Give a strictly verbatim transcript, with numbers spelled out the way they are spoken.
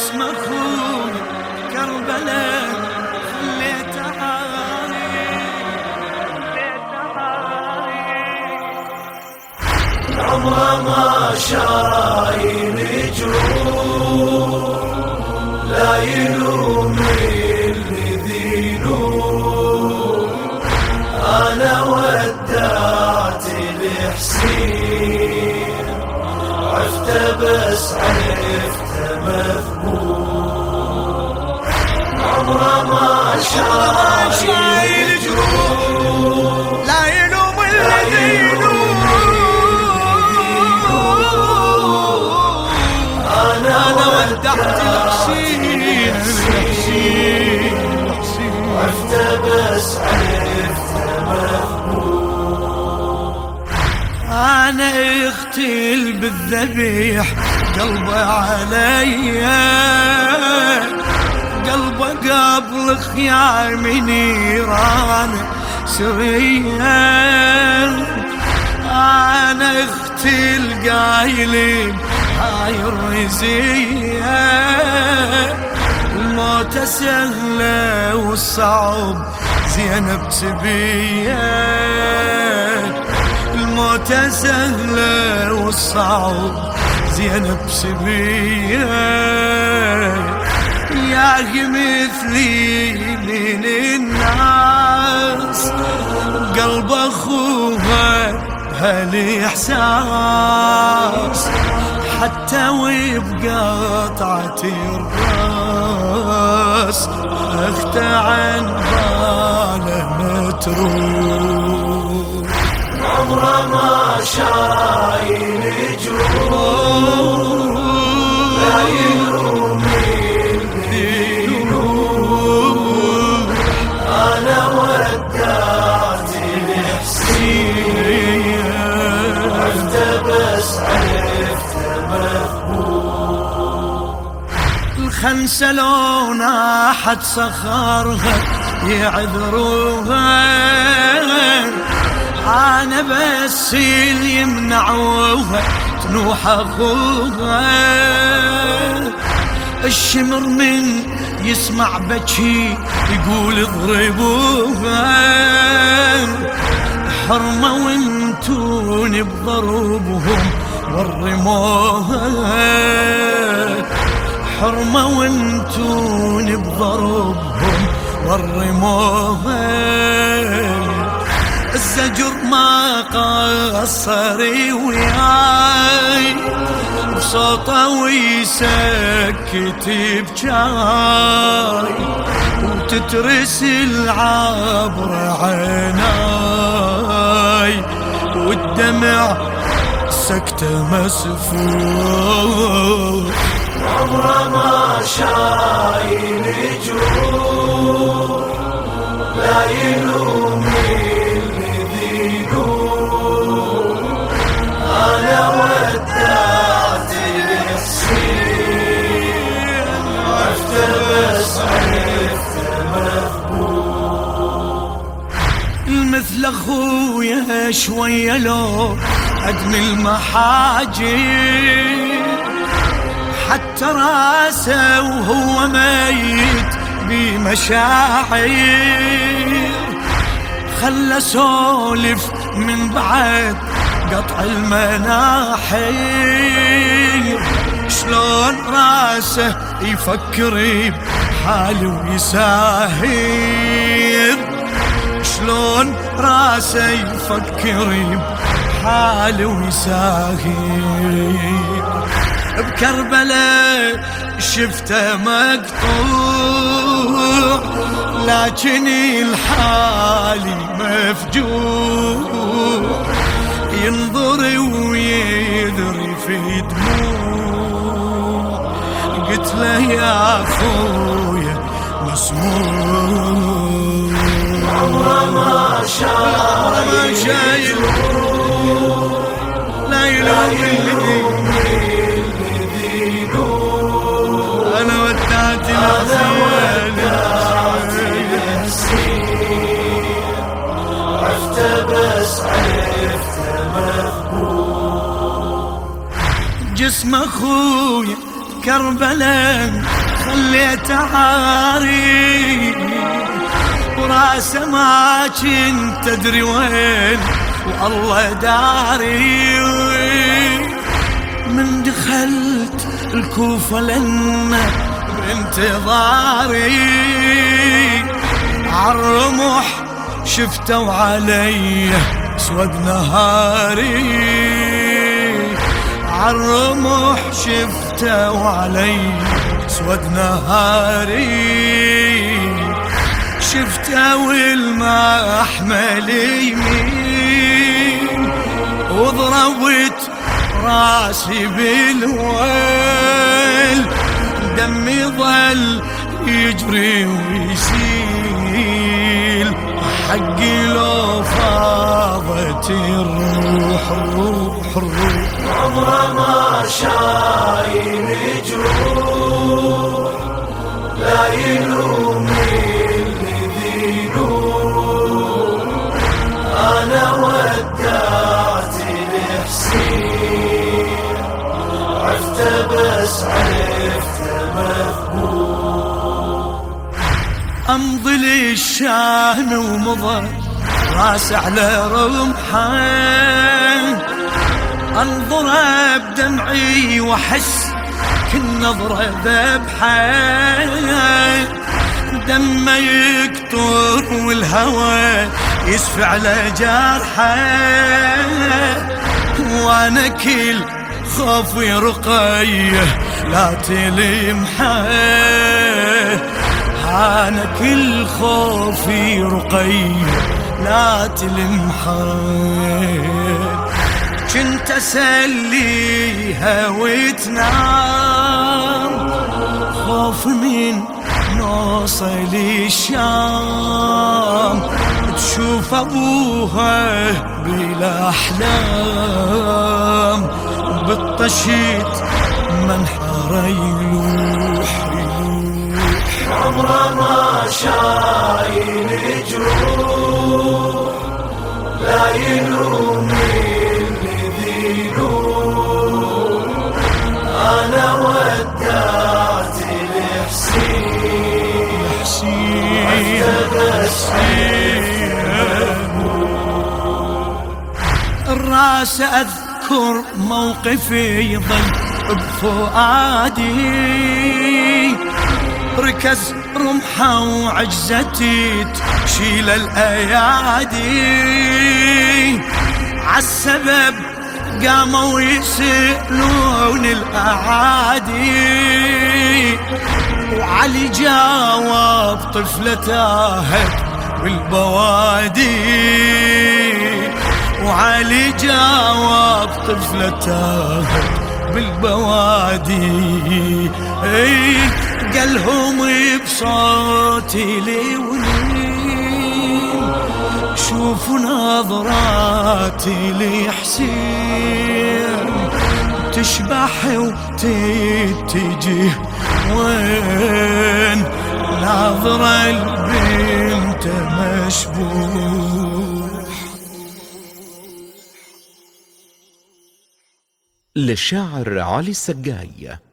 جسم اخوي كربلاء خليته عاري عمره ما شايل جروح لا يلوم اللي ذينوم انا ودعت الحسين عفته بس عرفته مذموم عمره ما شايل جروح لا يلوم اللي ذينوم انا ودعت الحسين عفته بس عرفته مذموم انا اغتل بالذبيح قلبه عليا قلبه قبل خيام نيران سريا انا اغتل قايلين هاي الرزية الموت سهلة والصعب زينب سبية الموت سهلة والصعب زينب سبية يا مثلي من الناس قلب أخوها هالإحساس حتى وبقطعة الراس أخته عن باله متروك عمره ما شايل جروح لا يلوم الذنوب انا ودعت الحسين عفته بس عرفته مذموم الخنسة لو ناحت صخرها يعذروها انا بس اللي يمنعوها تنوح اخوها الشمر من يسمع بكي يقول اضربوها حرمة وانتوني بضربهم ورموها حرمة وانتوني بضربهم ورموها الزجر ما قصر وياي بصوته ويسكت بجاي وتترس العبر عيناي والدمع سكته مسفوح عمره ما شايل جروح لا يلوم أنا ودعت الحسين عفته بس عرفته مذموم مثل أخويا شوية لو أدمي المحاجر حتى راسه وهو ميت بمشاعر خلى سولف من بعد قطع المناحير شلون راسه يفكر بحاله ويساهر شلون راسه يفكر بحاله ويساهر بكربلاء شفته مقطوع لكن الحالي مفجوع ينظر ويذري في دموع قلت له يا اخويا مسموع عمره ما شايل لا يلوم انا ودعت الحسين عفته بس عرفته مذموم جسم اخويا كربلاء خليت عاري وراسه ما كنت تدري وين والله داري. من دخلت الكوفة لنا بانتظاري عالرمح شفتوا علي اسود نهاري عالرمح شفتوا علي اسود نهاري شفتوا الماح مالي يمين وضربت راسي بالويل دمي ظل يجري ويسيل حقي لو فاضت الروح الروح الروح عمره ما شايل جروح لا يلوم اللي ذيلوم انا ودعت الحسين عفته بس عفته مذبوح امضي للشام ومضى راس على رمحه انظره بدمعي واحس كل نظره ذبحه دمه يكتر والهوى يسفع على جرحه وانا كل خوفي رقيه لا تلمحه انا كل خوفي رقيه لا تلمحه كنت اسليها وتنام خوف من نوصل الشام تشوف ابوها بالاحلام بالطشيت منحر يلوح يلوح عمره ما شايل جروح لا يلوم اللي ذيلوم انا ودعت الحسين حسين الراس اذكر موقفي يظل بفؤادي ركز رمحه وعجزتي تشيل الايادي عالسبب قاموا يسألون الاعادي وعلي جاوب طفلة تاهت بالبوادي وعلي جاوب طفلة تاهت بالبوادي قالهم بصوتي لونين شوفوا نظراتي لحسين تشبح وتتجه وين ناظرة البنت مشبوح. للشاعر علي السقاي.